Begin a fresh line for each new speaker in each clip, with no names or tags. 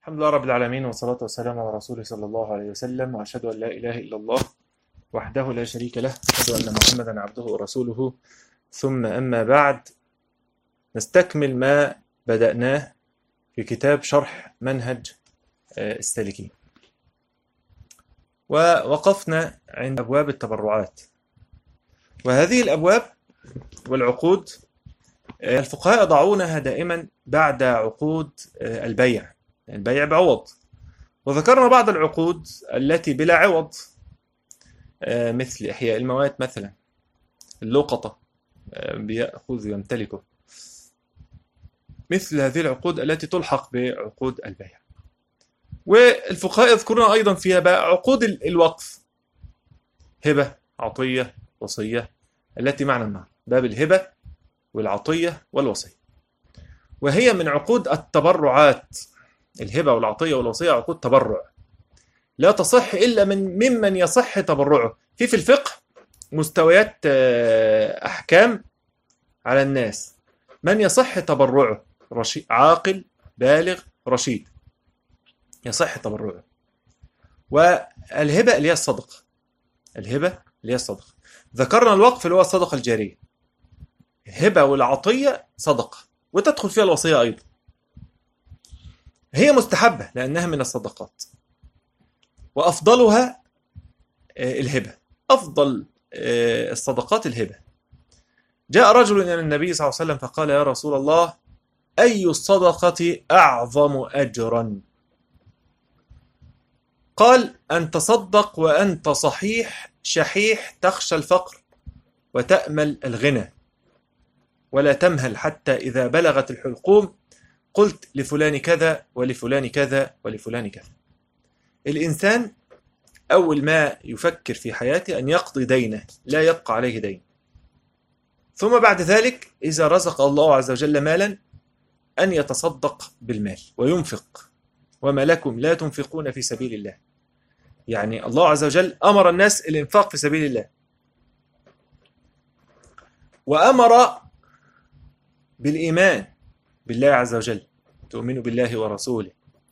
الحمد لله رب العالمين، والصلاة والسلام على رسوله صلى الله عليه وسلم، وأشهد أن لا إله إلا الله وحده لا شريك له، وأشهد أن محمدا عبده ورسوله. ثم أما بعد، نستكمل ما بدأناه في كتاب شرح منهج السالكين، ووقفنا عند أبواب التبرعات. وهذه الأبواب والعقود الفقهاء يضعونها دائما بعد عقود البيع بعوض. وذكرنا بعض العقود التي بلا عوض، مثل إحياء الموات مثلا، اللقطة بيأخذ ويمتلكه، مثل هذه العقود التي تلحق بعقود البيع. والفقهاء يذكرون أيضا فيها بقى عقود الوقف، هبة، عطية، وصية، التي معنى النهر باب الهبة والعطية والوصية، وهي من عقود التبرعات. الهبة والعطية والوصية عقود تبرع لا تصح إلا ممن يصح تبرعه. في الفقه مستويات أحكام على الناس. من يصح تبرعه رشيد، عاقل بالغ رشيد يصح تبرعه. والهبة اللي هي الصدقة، الهبة اللي هي الصدقة. ذكرنا الوقف اللي هو الصدقة الجارية. الهبة والعطية صدقة، وتدخل فيها الوصية أيضا. هي مستحبة لأنها من الصدقات، وأفضلها الهبة. أفضل الصدقات الهبة. جاء رجل إلى النبي صلى الله عليه وسلم فقال: يا رسول الله، أي الصدقة أعظم أجرا؟ قال: أن تصدق وأنت صحيح شحيح، تخشى الفقر وتأمل الغنى، ولا تمهل حتى إذا بلغت الحلقوم قلت لفلان كذا ولفلان كذا ولفلان كذا. الإنسان أول ما يفكر في حياته أن يقضي دينه، لا يبقى عليه دين. ثم بعد ذلك إذا رزق الله عز وجل مالا أن يتصدق بالمال وينفق. وما لكم لا تنفقون في سبيل الله. يعني الله عز وجل أمر الناس الإنفاق في سبيل الله، وأمر بالإيمان بالله عز وجل، تؤمنوا بالله ورسوله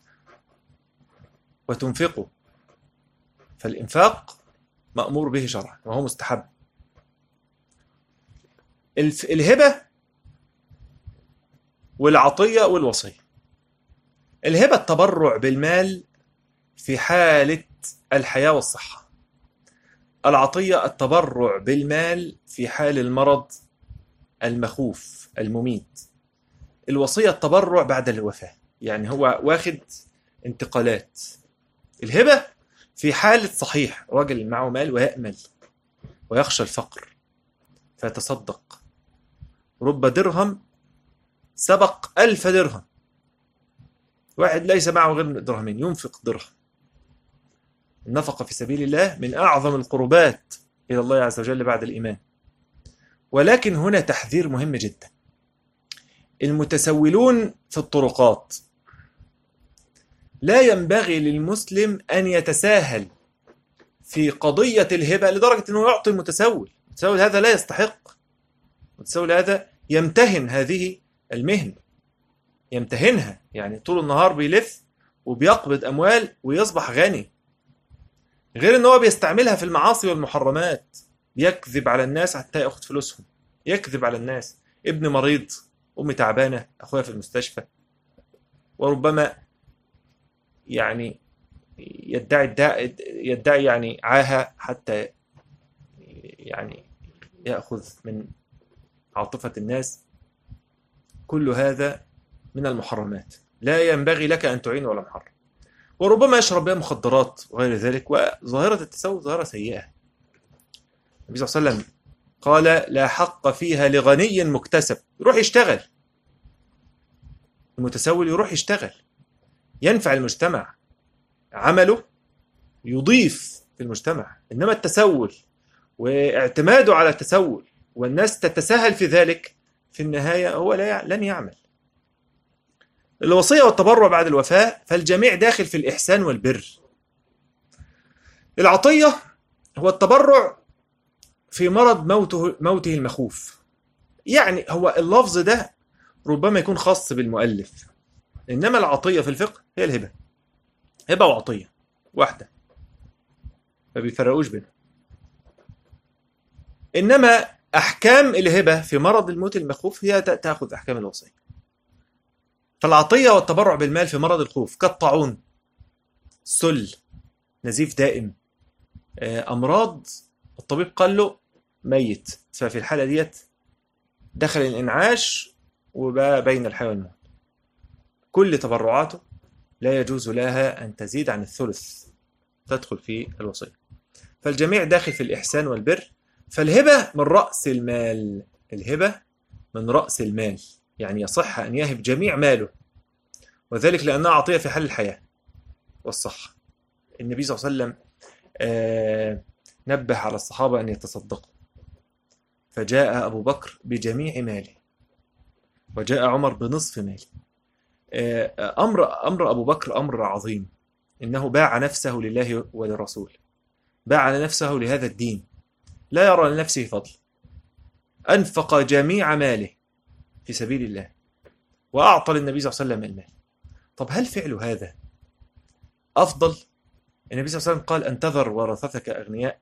وتنفقوا. فالإنفاق مأمور به شرعا وهو مستحب. الهبة والعطية والوصية. الهبة التبرع بالمال في حالة الحياة والصحة. العطية التبرع بالمال في حال المرض المخوف المميت. الوصية التبرع بعد الوفاة، يعني هو واخد انتقالات. الهبة في حالة صحيح، راجل معه مال ويأمل ويخشى الفقر فيتصدق. رب درهم سبق 1000 درهم. واحد ليس معه غير درهمين ينفق درهم. النفقة في سبيل الله من أعظم القربات إلى الله عز وجل بعد الإيمان. ولكن هنا تحذير مهم جدا. المتسولون في الطرقات، لا ينبغي للمسلم أن يتساهل في قضية الهبة لدرجة أنه يعطي المتسول. المتسول هذا لا يستحق. المتسول هذا يمتهن هذه المهنة، يمتهنها، يعني طول النهار بيلف وبيقبض أموال ويصبح غني، غير أنه بيستعملها في المعاصي والمحرمات. يكذب على الناس حتى يأخذ فلوسهم، يكذب على الناس. ابن مريض، أمي تعبانة، أخويا في المستشفى، وربما يعني يدعي يعني عاهة حتى يعني يأخذ من عاطفة الناس. كل هذا من المحرمات، لا ينبغي لك أن تعين ولا محرم. وربما يشرب بها مخدرات وغير ذلك. وظاهرة التسول ظاهرة سيئة. النبي صلى الله عليه وسلم قال: لا حق فيها لغني مكتسب. يروح يشتغل، المتسول يروح يشتغل، ينفع المجتمع، عمله يضيف في المجتمع. إنما التسول واعتماده على التسول والناس تتساهل في ذلك، في النهاية هو لن يعمل. الوصية والتبرع بعد الوفاة، فالجميع داخل في الإحسان والبر. العطية هو التبرع في مرض موته المخوف. يعني هو اللفظ ده ربما يكون خاص بالمؤلف، إنما العطية في الفقه هي الهبة. هبة وعطية واحدة، ما بيفرقوش بينهم. إنما أحكام الهبة في مرض الموت المخوف هي تأخذ أحكام الوصية. فالعطية والتبرع بالمال في مرض الخوف كالطاعون، سل، نزيف دائم، أمراض الطبيب قال له ميت، ففي الحالة ديت دخل الإنعاش وبقى بين الحياة والموت. كل تبرعاته لا يجوز لها أن تزيد عن الثلث، تدخل في الوصية. فالجميع داخل في الإحسان والبر. فالهبة من رأس المال، الهبة من رأس المال، يعني يصح أن يهب جميع ماله، وذلك لأنها عطية في حال الحياة والصحة. النبي صلى الله عليه وسلم نبه على الصحابة أن يتصدقوا، فجاء أبو بكر بجميع ماله، وجاء عمر بنصف ماله. أمر أبو بكر أمر عظيم، إنه باع نفسه لله وللرسول، باع نفسه لهذا الدين، لا يرى لنفسه فضل، أنفق جميع ماله في سبيل الله، وأعطى للنبي صلى الله عليه وسلم المال. طب هل فعل هذا أفضل؟ النبي صلى الله عليه وسلم قال أن تذر ورثتك أغنياء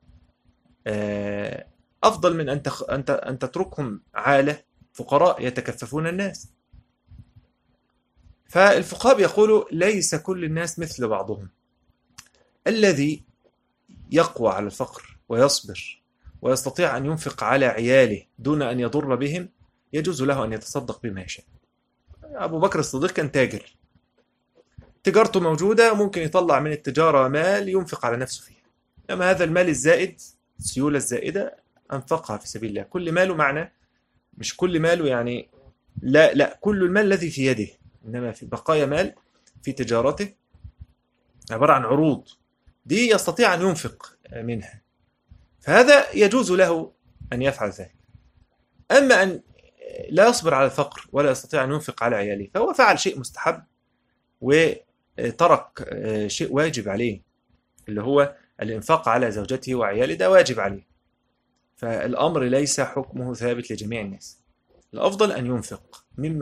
أفضل من أن تتركهم عالة فقراء يتكففون الناس. فالفقهاء يقولوا ليس كل الناس مثل بعضهم. الذي يقوى على الفقر ويصبر ويستطيع أن ينفق على عياله دون أن يضر بهم يجوز له أن يتصدق بما يشاء. أبو بكر الصديق كان تاجر، تجارته موجودة، ممكن يطلع من التجارة مال ينفق على نفسه فيها. أما هذا المال الزائد، السيولة الزائدة، أنفقها في سبيل الله. كل ماله معنى، مش كل ماله يعني لا كل المال الذي في يده، إنما في بقايا مال في تجارته عبارة عن عروض، دي يستطيع أن ينفق منها، فهذا يجوز له أن يفعل ذلك. أما أن لا يصبر على الفقر ولا يستطيع أن ينفق على عياله، فهو فعل شيء مستحب وترك شيء واجب عليه، اللي هو الإنفاق على زوجته وعياله، ده واجب عليه. فالأمر ليس حكمه ثابت لجميع الناس. الأفضل أن ينفق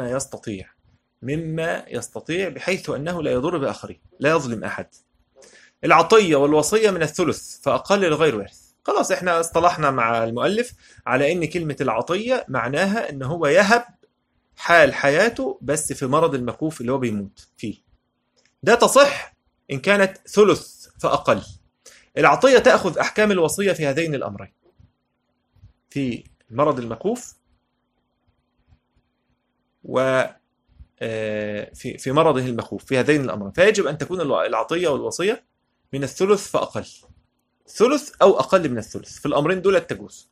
مما يستطيع بحيث أنه لا يضر بآخرين، لا يظلم أحد. العطية والوصية من الثلث فأقل لغير وارث. خلاص احنا اصطلحنا مع المؤلف على ان كلمة العطية معناها ان هو يهب حال حياته بس في مرض المخوف اللي هو بيموت فيه، ده تصح ان كانت ثلث فأقل. العطية تأخذ أحكام الوصية في هذين الأمرين، في مرض المخوف و في مرضه المخوف، في هذين الأمرين. فيجب أن تكون العطية والوصية من الثلث فأقل، ثلث أو أقل من الثلث، في الأمرين دول تجوز.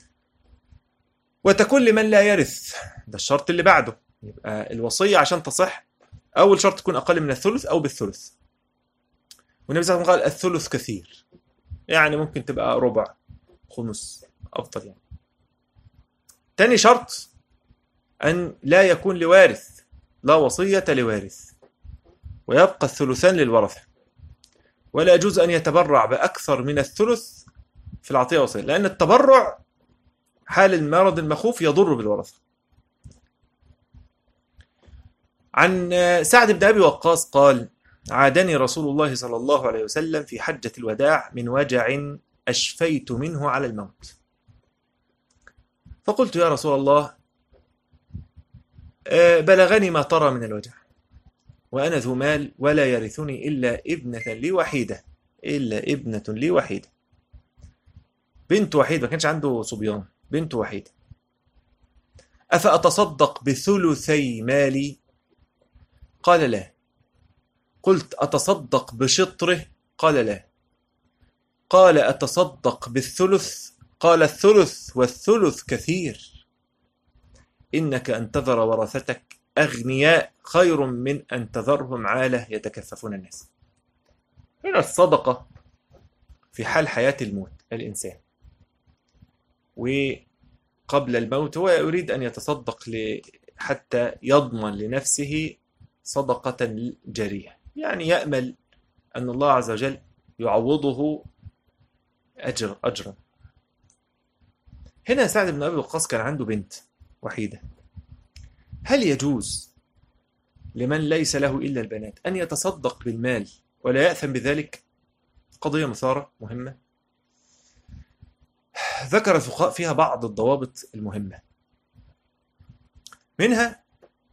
وتكون لمن لا يرث، ده الشرط اللي بعده. يبقى الوصية عشان تصح أول شرط تكون أقل من الثلث أو بالثلث. والنبي صلى الله عليه وسلم قال الثلث كثير، يعني ممكن تبقى ربع، خمس، أفضل يعني. تاني شرط أن لا يكون لوارث، لا وصية لوارث، ويبقى الثلثان للورثة. ولا يجوز أن يتبرع بأكثر من الثلث في العطية والوصية، لأن التبرع حال المرض المخوف يضر بالورثة. عن سعد بن أبي وقاص قال: عادني رسول الله صلى الله عليه وسلم في حجة الوداع من وجع أشفيت منه على الموت، فقلت يا رسول الله بلغني ما ترى من الوجع، وأنا ذو مال ولا يرثني إلا ابنة لي وحيدة، بنت وحيدة، ما كانش عنده صبيان، بنت وحيدة، أفأتصدق بثلثي مالي؟ قال لا. قلت أتصدق بشطره؟ قال لا. قال أتصدق بالثلث؟ قال الثلث والثلث كثير، إنك أن تذر ورثتك أغنياء خير من أن تذرهم عالة يتكففون الناس. هنا الصدقة في حال حياة الموت، الإنسان وقبل الموت هو يريد أن يتصدق حتى يضمن لنفسه صدقة جارية، يعني يأمل أن الله عز وجل يعوضه أجرا. هنا سعد بن أبي وقاص كان عنده بنت وحيدة، هل يجوز لمن ليس له إلا البنات أن يتصدق بالمال ولا يأثم بذلك. قضية مثارة مهمة ذكر الفقهاء فيها بعض الضوابط المهمة، منها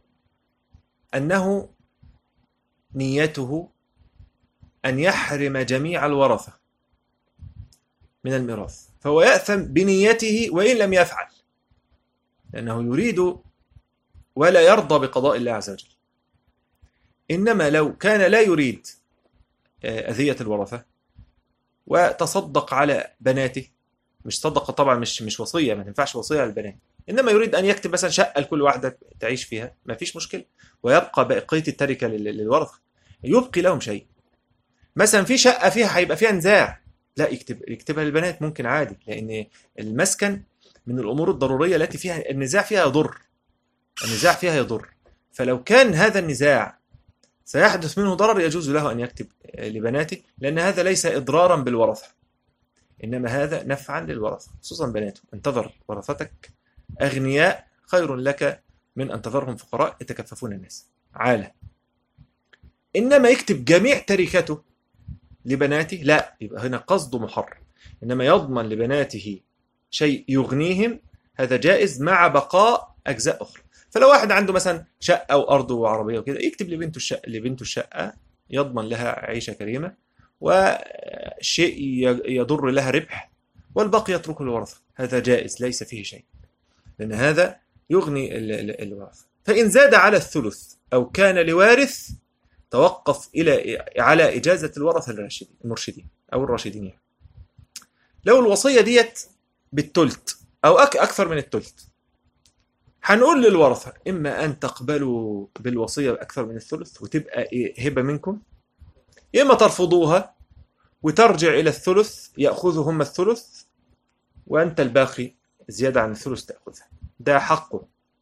أنه نيته أن يحرم جميع الورثة من الميراث، فهو يأثم بنيته وإن لم يفعل، لأنه يريد ولا يرضى بقضاء الله عز وجل. إنما لو كان لا يريد أذية الورثة وتصدق على بناته، مش صدقة طبعا، مش وصية، ما تنفعش وصية على البنات، إنما يريد أن يكتب مثلا شقة لكل واحدة تعيش فيها، ما فيش مشكلة، ويبقى بقية التركة للورثة، يبقي لهم شيء. مثلا في شقة فيها هيبقى فيها نزاع، لا يكتبها للبنات ممكن عادي، لأن المسكن من الأمور الضرورية التي فيها النزاع فيها يضر، النزاع فيها يضر. فلو كان هذا النزاع سيحدث منه ضرر يجوز له أن يكتب لبناته، لأن هذا ليس إضرارا بالورثة، إنما هذا نفعا للورثة، خصوصا بناته. انتظر ورثتك أغنياء خير لك من أن تظهرهم فقراء يتكففون الناس عالة. إنما يكتب جميع تركته لبناته، لا، يبقى هنا قصده محرم. إنما يضمن لبناته شيء يغنيهم، هذا جائز مع بقاء أجزاء أخرى. فلو واحد عنده مثلا شقة وأرض وعربية وكده، يكتب لبنته الشقة يضمن لها عيشة كريمة، وشيء يضر لها ربح، والباقي يتركه للورثة، هذا جائز ليس فيه شيء، لأن هذا يغني الورثة. فإن زاد على الثلث أو كان لوارث توقف على إجازة الورثة المرشدين أو الراشدين يعني. لو الوصية ديت بالتلت أو أكثر من التلت، هنقول للورثة إما أن تقبلوا بالوصية بأكثر من الثلث وتبقى هبة منكم، إما ترفضوها وترجع إلى الثلث، يأخذوا هم الثلث وأنت الباقي زيادة عن الثلث تأخذها، ده حقه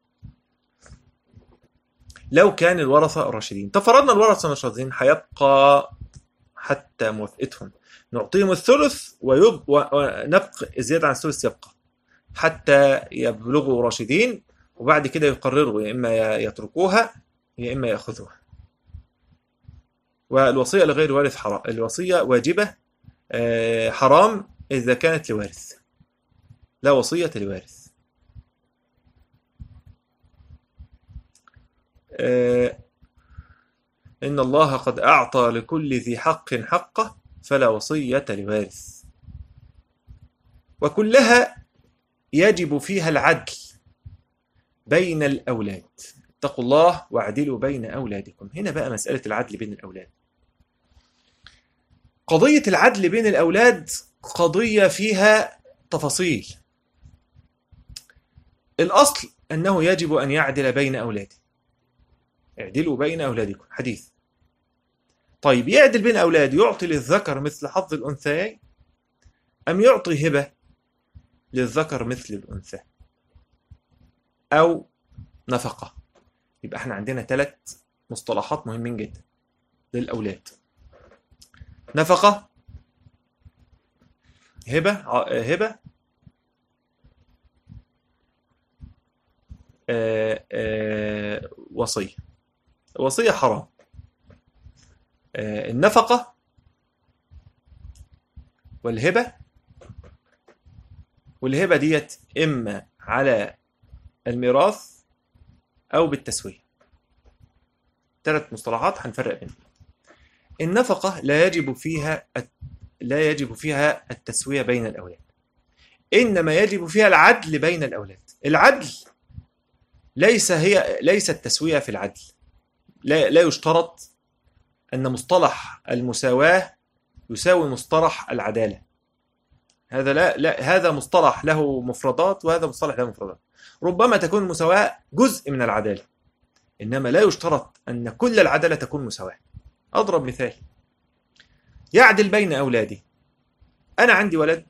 لو كان الورثة راشدين. تفرضنا الورثة راشدين، هيبقى حتى موافقتهم نعطيهم الثلث ونبقى زيادة عن الثلث، يبقى حتى يبلغوا راشدين، وبعد كده يقرروا يا إما يتركوها يا إما يأخذوها. والوصية لغير وارث حرام، الوصية واجبة حرام إذا كانت لوارث، لا وصية لوارث. إن الله قد أعطى لكل ذي حق حقه فلا وصية لوارث. وكلها يجب فيها العدل بين الأولاد، اتقوا الله واعدلوا بين أولادكم. هنا بقى مسألة العدل بين الأولاد. قضية العدل بين الأولاد قضية فيها تفاصيل. الأصل أنه يجب أن يعدل بين أولاده، اعدلوا بين أولادكم، حديث. طيب يعدل بين أولاده، يعطي للذكر مثل حظ الأنثيين أم يعطي هبة للذكر مثل الأنثى أو نفقة؟ يبقى احنا عندنا 3 مصطلحات مهمين جدا للأولاد: نفقة، هبة، وصية. وصية حرام. النفقة والهبة ديت إما على الميراث أو بالتسوية. 3 مصطلحات هنفرق بينهم. النفقة لا يجب فيها التسوية بين الأولاد، إنما يجب فيها العدل بين الأولاد. العدل ليس التسوية في العدل، لا يشترط أن مصطلح المساواة يساوي مصطلح العدالة. هذا لا، هذا مصطلح له مفردات وهذا مصطلح له مفردات. ربما تكون المساواة جزء من العدالة، إنما لا يشترط أن كل العدالة تكون مساواة. أضرب مثال: يعدل بين أولادي. أنا عندي ولد،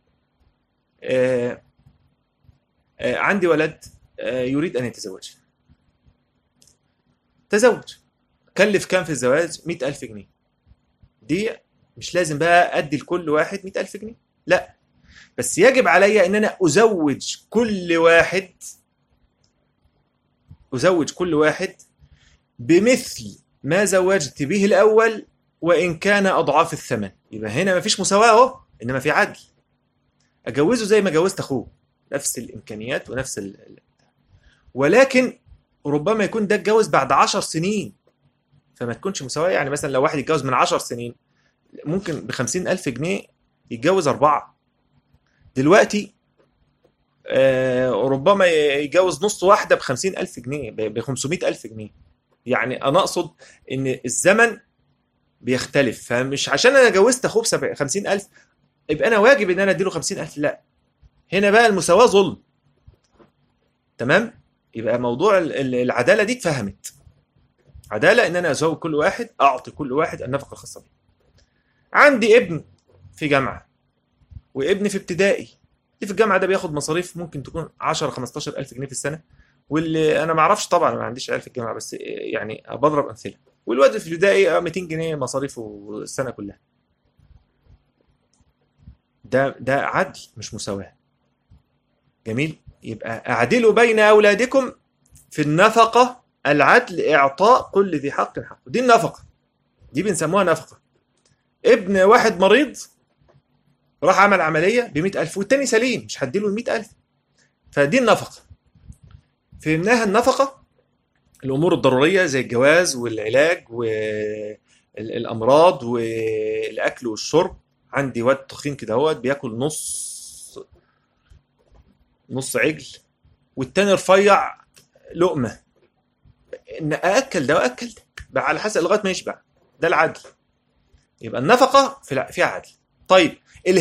يريد أن يتزوج. تزوج، كلف كام في الزواج؟ 100,000 جنيه. دي مش لازم بقى أدي لكل واحد 100,000 جنيه، لا، بس يجب علي أن أنا أزوج كل واحد بمثل ما زوجت به الأول وإن كان أضعاف الثمن. يبقى هنا مفيش مساواة أهو، إنما في عدل. أجوزه زي ما جوزت أخوه، نفس الإمكانيات ونفس ولكن ربما يكون ده اتجوز بعد 10 سنين، فما تكونش مساواة. يعني مثلا لو واحد يتجوز من 10 سنين ممكن ب50,000 جنيه يتجوز 4. دلوقتي ربما يتجوز نص واحدة ب50,000 جنيه، ب500,000 جنيه. يعني أنا أقصد إن الزمن بيختلف. فمش عشان أنا جوزت أخوه ب50,000 يبقى أنا واجب إن أنا أديله 50,000، لا. هنا بقى المساواة ظلم. تمام؟ يبقى موضوع العدالة دي اتفهمت. عدالة إن أنا أزوج كل واحد، أعطي كل واحد النفقة الخاصة به. عندي ابن في جامعة وابن في ابتدائي. اللي في الجامعة ده بياخد مصاريف ممكن تكون 10-15 ألف جنيه في السنة، واللي أنا ما أعرفش طبعا، ما عنديش عيال في الجامعة، بس يعني بضرب أمثلة. والواد في الابتدائي 200 جنيه مصاريفه السنة كلها. ده عدل مش مساواة. جميل. يبقى أعدلوا بين أولادكم في النفقة، العدل إعطاء كل ذي حق حقه. دي النفقة، دي بنسموها نفقة. ابن واحد مريض راح عمل عملية ب100,000 والتاني سليم، مش هديله ال100,000. فدي النفقة. فهمناها النفقة الأمور الضرورية زي الجواز والعلاج والأمراض والأكل والشرب. عندي واد تخين كده هوت بياكل نص عجل، والتاني رفيع لقمة، إن أأكل ده وأأكل ده على حسب لغاية ما يشبع. ده العدل. يبقى النفقة فيها عدل. طيب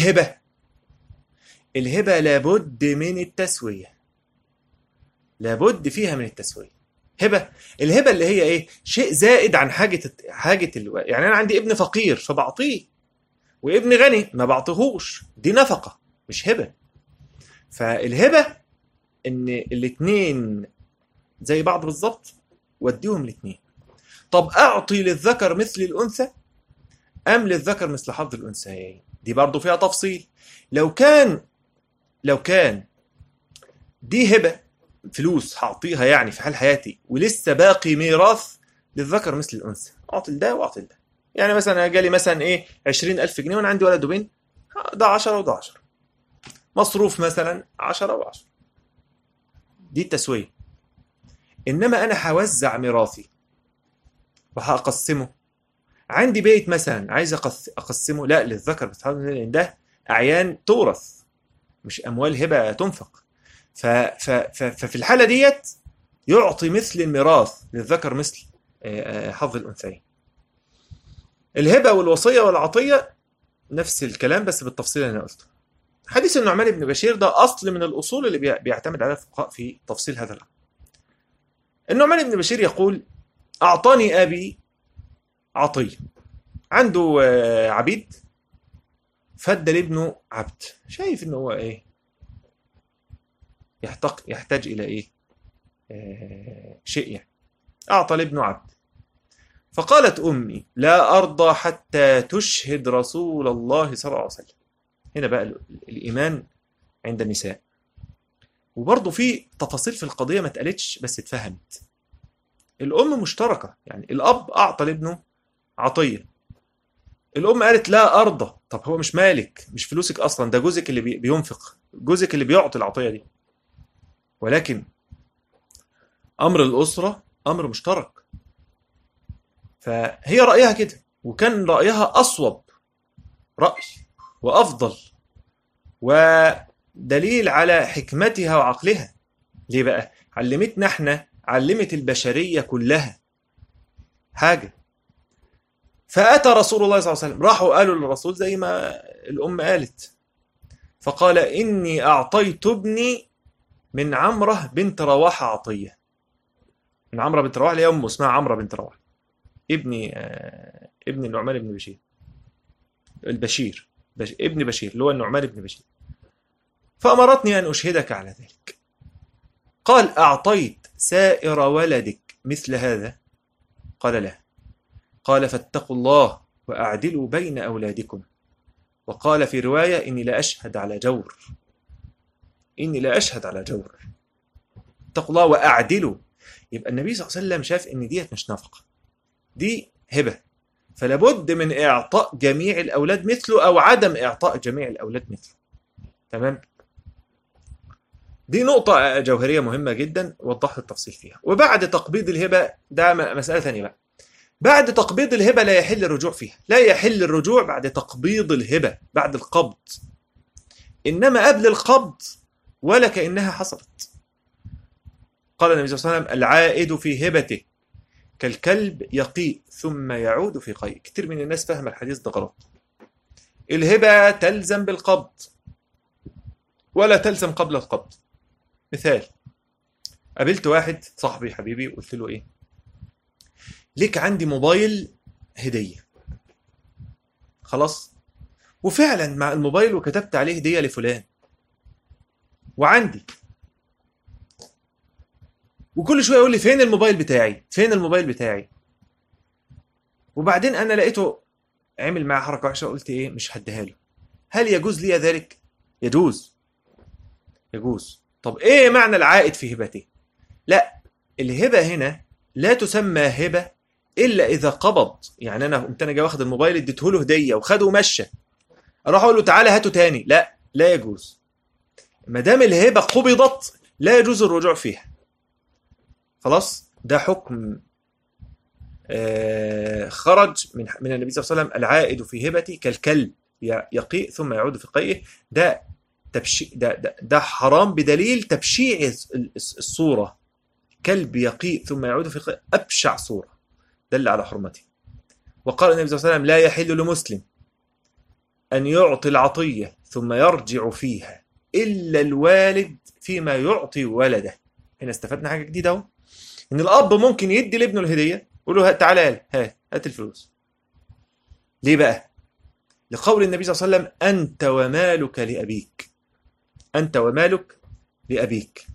الهبة لابد من التسوية، لابد فيها من التسوية. الهبة اللي هي ايه؟ شيء زائد عن حاجة يعني انا عندي ابن فقير فبعطيه، وابن غني ما بعطيهوش. دي نفقة مش هبة. فالهبة ان الاتنين زي بعض بالظبط واديهم الاتنين. طب اعطي للذكر مثل الانثى ام للذكر مثل حظ الانثيين؟ دي برضو فيها تفصيل. لو كان دي هبة فلوس هعطيها يعني في حال حياتي ولسه باقي ميراث للذكر مثل الأنثى، أعطي لده وأعطي لده. يعني مثلا جالي مثلا 20,000 جنيه وأنا عندي ولد وبنت، ده 10 وده 10. مصروف مثلا 10 و10. دي التسوية. إنما أنا هوزع ميراثي وهقسمه. عندي بيت مثلا عايز أقسمه، لا، للذكر مثل حظ الأنثيين، ده أعيان تورث مش أموال هبة تنفق. ففي الحالة ديت يعطي مثل الميراث للذكر مثل حظ الأنثيين. الهبة والوصية والعطية نفس الكلام بس بالتفصيل اللي أنا قلته. حديث النعمان بن بشير ده أصل من الأصول اللي بيعتمد عليها الفقهاء في تفصيل هذا الأمر. النعمان بن بشير يقول: أعطاني أبي عطية. عنده عبيد، فدى لابنه عبد، شايف إنه هو يحتاج إلى شيء يعني. أعطى لابنه عبد. فقالت أمي: لا أرضى حتى تشهد رسول الله صلى الله عليه وسلم. هنا بقى الإيمان عند النساء. وبرضه في تفاصيل في القضية ما اتقالتش بس اتفهمت. الأم مشتركة، يعني الأب أعطى لابنه عطية، الأم قالت لا أرضى. طب هو مش مالك، مش فلوسك أصلا، ده جوزك اللي بينفق، جوزك اللي بيعطي العطية دي. ولكن أمر الأسرة أمر مشترك. فهي رأيها كده، وكان رأيها أصوب رأي وأفضل ودليل على حكمتها وعقلها. ليه بقى؟ علمتنا احنا، علمت البشرية كلها حاجة. فأتى رسول الله صلى الله عليه وسلم، راحوا قالوا للرسول زي ما الأم قالت، فقال: إني أعطيت ابني من عمرة بنت رواحة عطية. من عمرة بنت رواحة، اللي هي أمه اسمها عمرة بنت رواحة، ابن النعمان بن بشير، ابن بشير اللي هو النعمان بن بشير. فأمرتني أن أشهدك على ذلك. قال: أعطيت سائر ولدك مثل هذا؟ قال: لا. قال: فاتقوا الله وأعدلوا بين أولادكم. وقال في رواية: إني لا أشهد على جور. إني لا أشهد على جور. اتقوا الله وأعدلوا. يبقى النبي صلى الله عليه وسلم شاف إن ديت مش نفقة، دي هبة. فلا بد من إعطاء جميع الأولاد مثله أو عدم إعطاء جميع الأولاد مثله. تمام؟ دي نقطة جوهرية مهمة جدا وضحت التفصيل فيها. وبعد تقبيض الهبة ده مسألة ثانية بقى. بعد تقبيض الهبة لا يحل الرجوع فيها، لا يحل الرجوع بعد تقبيض الهبة، بعد القبض. إنما قبل القبض ولا كأنها حصلت. قال النبي صلى الله عليه وسلم: العائد في هبته كالكلب يقيء ثم يعود في قيء. كتير من الناس فهم الحديث ده غلط. الهبة تلزم بالقبض ولا تلزم قبل القبض. مثال: قابلت واحد صاحبي حبيبي قلت له ايه؟ ليك عندي موبايل هدية. خلاص؟ وفعلا مع الموبايل وكتبت عليه هدية لفلان وعندي، وكل شوية يقول لي فين الموبايل بتاعي، فين الموبايل بتاعي. وبعدين انا لقيته عمل معاه حركة وحشة، قلت ايه؟ مش هديها له. هل يجوز لي ذلك؟ يجوز، يجوز. طب ايه معنى العائد في هبته؟ لا، الهبة هنا لا تسمى هبة الا اذا قبض. يعني انا قمت جاي واخد الموبايل اديته له هدية وخده ومشى، اروح اقول له تعالى هاته تاني؟ لا، لا يجوز. ما دام الهبة قبضت لا يجوز الرجوع فيها. خلاص؟ ده حكم خرج من النبي صلى الله عليه وسلم: العائد في هبتي كالكلب يقيء ثم يعود في قيئه. ده ده حرام بدليل تبشيع الصورة. كلب يقيء ثم يعود في قيئه أبشع صورة، دل على حرمته. وقال النبي صلى الله عليه وسلم: لا يحل لمسلم أن يعطي العطية ثم يرجع فيها إلا الوالد فيما يعطي ولده. هنا استفدنا حاجة جديدة اهو، إن الأب ممكن يدي لابنه الهدية يقول له تعالى هات الفلوس. ليه بقى؟ لقول النبي صلى الله عليه وسلم: أنت ومالك لأبيك، أنت ومالك لأبيك.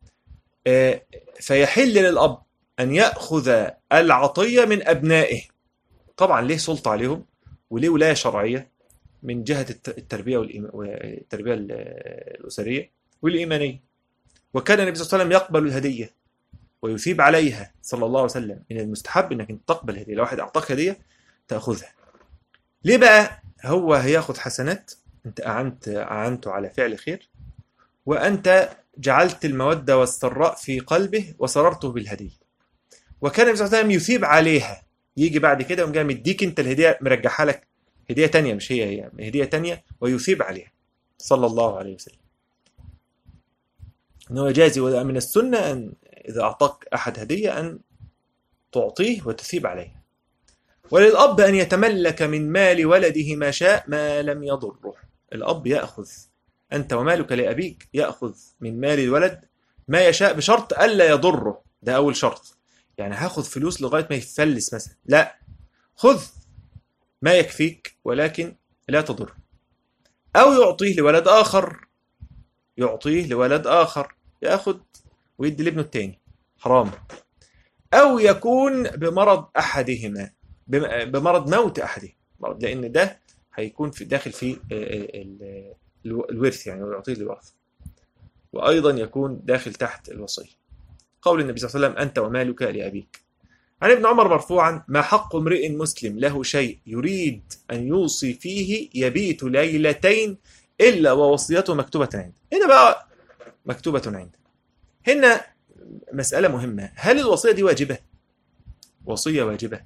فيحل للأب أن يأخذ العطية من أبنائه، طبعا ليه سلطة عليهم وليه ولاية شرعية من جهة التربية والتربية الأسرية والإيمانية. وكان النبي صلى الله عليه وسلم يقبل الهدية ويثيب عليها صلى الله عليه وسلم. من المستحب انك انت تقبل هدية، لو واحد اعطاك هدية تأخذها. ليه بقى؟ هو هياخد حسنات، انت اعنته على فعل خير، وانت جعلت المودة والسراء في قلبه وسررته بالهدية. وكان النبي صلى الله عليه وسلم يثيب عليها، يجي بعد كده يقوم جاي مديك انت الهدية، مرجعها لك هدية تانية، مش هي هدية تانية، ويثيب عليها صلى الله عليه وسلم. انه يجازي من السنة ان إذا أعطاك أحد هدية أن تعطيه وتثيب عليه. وللأب أن يتملك من مال ولده ما شاء ما لم يضره. الأب يأخذ، أنت ومالك لأبيك، يأخذ من مال الولد ما يشاء بشرط ألا يضره. ده أول شرط. يعني هاخذ فلوس لغاية ما يفلس مثلا، لا، خذ ما يكفيك ولكن لا تضر. أو يعطيه لولد آخر، يعطيه لولد آخر، يأخذ ويدي لابنه التاني، حرام. أو يكون بمرض أحدهما، بمرض موت أحدهم، لأن ده هيكون في داخل في الورث، يعني ويعطيه للورث. وأيضا يكون داخل تحت الوصية. قول النبي صلى الله عليه وسلم: أنت ومالك لأبيك. عن ابن عمر مرفوعا: ما حق امرئ مسلم له شيء يريد أن يوصي فيه يبيت ليلتين إلا ووصيته مكتوبة عنده. هنا بقى مكتوبة عنده، هنا مسألة مهمة. هل الوصية دي واجبة؟ وصية واجبة؟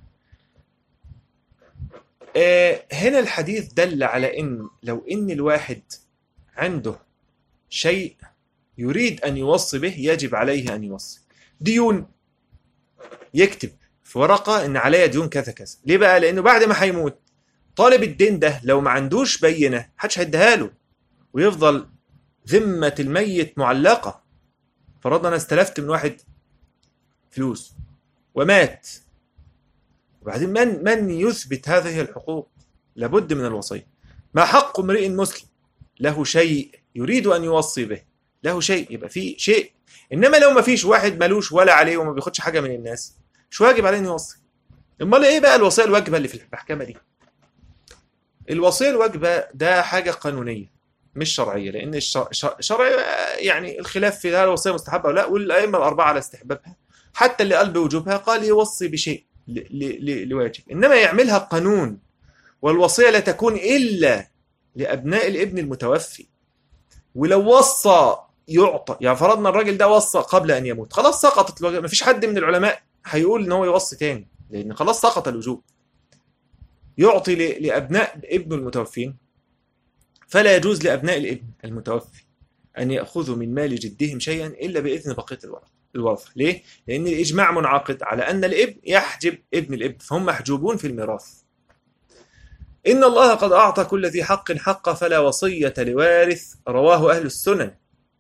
هنا الحديث دل على إن لو إن الواحد عنده شيء يريد أن يوصي به يجب عليه أن يوصي. ديون، يكتب في ورقة إن عليه ديون كذا كذا. ليه بقى؟ لأنه بعد ما هيموت طالب الدين ده لو ما عندوش بينة محدش هيديها له، ويفضل ذمة الميت معلقة. فرضنا أنا استلفت من واحد فلوس ومات، وبعدين من يثبت هذه الحقوق؟ لابد من الوصية. ما حق امرئ مسلم له شيء يريد أن يوصي به، له شيء، يبقى فيه شيء. إنما لو ما فيش، واحد ملوش ولا عليه وما بياخدش حاجة من الناس، مش واجب عليه أن يوصي. امال إيه بقى الوصية الواجبة اللي في المحكمة دي؟ الوصية الواجبة ده حاجة قانونية مش شرعية، لأن الشرع يعني الخلاف في هل الوصية مستحبة أو لا، والأئمة الأربعة على استحبابها. حتى اللي قال بوجوبها قال يوصي بشيء، لواجب، إنما يعملها قانون. والوصية لا تكون إلا لأبناء الابن المتوفي. ولو وصى يعطى، يعني فرضنا الراجل ده وصى قبل أن يموت، خلاص سقطت الوجوب، مفيش حد من العلماء هيقول إن هو يوصي تاني لأن خلاص سقط الوجوب. يعطي لأبناء ابن المتوفين، فلا يجوز لأبناء الابن المتوفي أن يأخذوا من مال جدهم شيئا إلا بإذن بقية الورثة. ليه؟ لأن الإجماع منعقد على أن الابن يحجب ابن الابن، فهم محجوبون في الميراث. إن الله قد أعطى كل ذي حق حقه فلا وصية لوارث، رواه أهل السنن.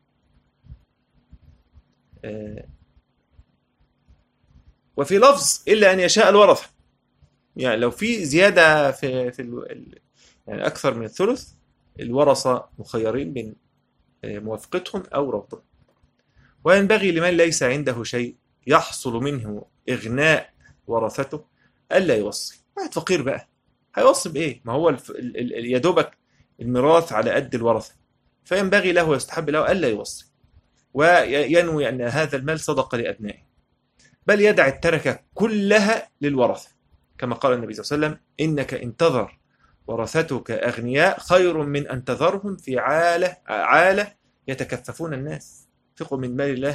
وفي لفظ إلا أن يشاء الورثة، يعني لو في زيادة يعني أكثر من الثلث، الورثة مخيرين بين موافقتهم أو رفضهم. وينبغي لمن ليس عنده شيء يحصل منه إغناء ورثته ألا يوصي. واحد فقير بقى هيوصي بإيه؟ ما هو يدوبك الميراث على قد الورثة، فينبغي له ويستحب له ألا يوصي، وينوي أن هذا المال صدقة لأبنائه، بل يدع التركة كلها للورثة، كما قال النبي صلى الله عليه وسلم: إنك إن تذر ورثتك أغنياء خير من أن تذرهم في عالة يتكففون الناس. انفقوا من مال الله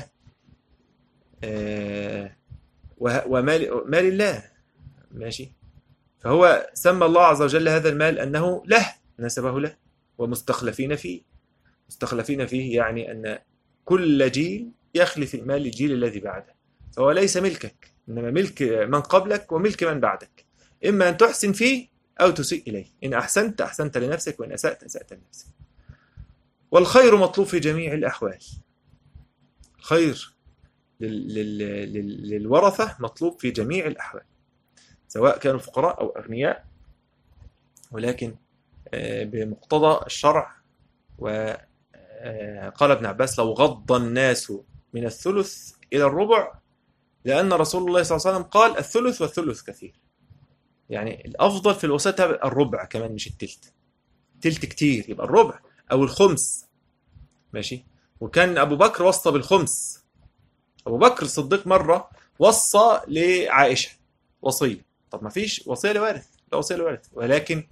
ومال الله، ماشي. فهو سمى الله عز وجل هذا المال أنه له، نسبه له. ومستخلفين فيه، مستخلفين فيه يعني أن كل جيل يخلف المال للجيل الذي بعده، فهو ليس ملكك، إنما ملك من قبلك وملك من بعدك، إما أن تحسن فيه أو تسيء إليه. إن أحسنت أحسنت لنفسك، وإن أسأت أسأت لنفسك. والخير مطلوب في جميع الأحوال. الخير للورثة مطلوب في جميع الأحوال، سواء كانوا فقراء أو أغنياء، ولكن بمقتضى الشرع. وقال ابن عباس: لو غض الناس من الثلث إلى الربع لأن رسول الله صلى الله عليه وسلم قال: الثلث والثلث كثير. يعني الأفضل في الوصية الربع كمان، مش التلت. تلت كتير، يبقى الربع أو الخمس، ماشي. وكان أبو بكر وصى بالخمس. أبو بكر الصديق مرة وصى لعائشة وصية. طب ما فيش وصية لوارث، لا وصية لوارث، ولكن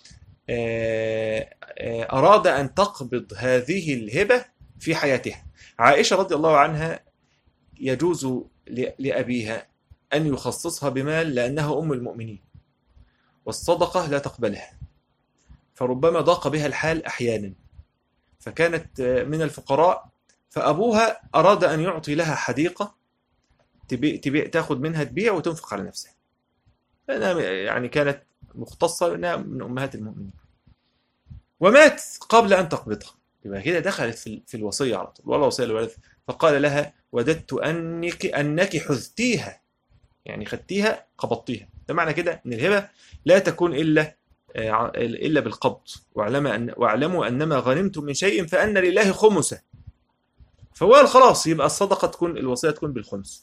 أراد أن تقبض هذه الهبة في حياتها. عائشة رضي الله عنها يجوز لأبيها أن يخصصها بمال لأنها أم المؤمنين، والصدقة لا تقبلها، فربما ضاق بها الحال أحيانا، فكانت من الفقراء، فأبوها أراد أن يعطي لها حديقة تبيع، تاخد منها تبيع وتنفق على نفسها، لأنها يعني كانت مختصة أنها من أمهات المؤمنين، ومات قبل أن تقبضها، يبقى كده دخلت في الوصية على طول، ولا وصية للوارث. فقال لها: وددت أنك حذتيها، يعني خدتيها قبضتيها. ده معنى كده أن الهبة لا تكون إلا بالقبض. واعلموا أنما غنمتم من شيء فأن لله خمسه. فهو خلاص يبقى الصدقة تكون، الوصية تكون بالخمس.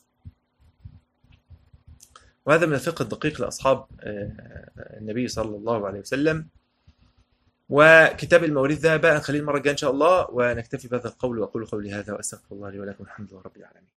وهذا من الفقه الدقيق لأصحاب النبي صلى الله عليه وسلم. وكتاب المواريث ده بقى نخليه المرة الجاية إن شاء الله، ونكتفي بهذا القول. وأقول قولي هذا وأستغفر الله لي ولكم، الحمد لله رب العالمين.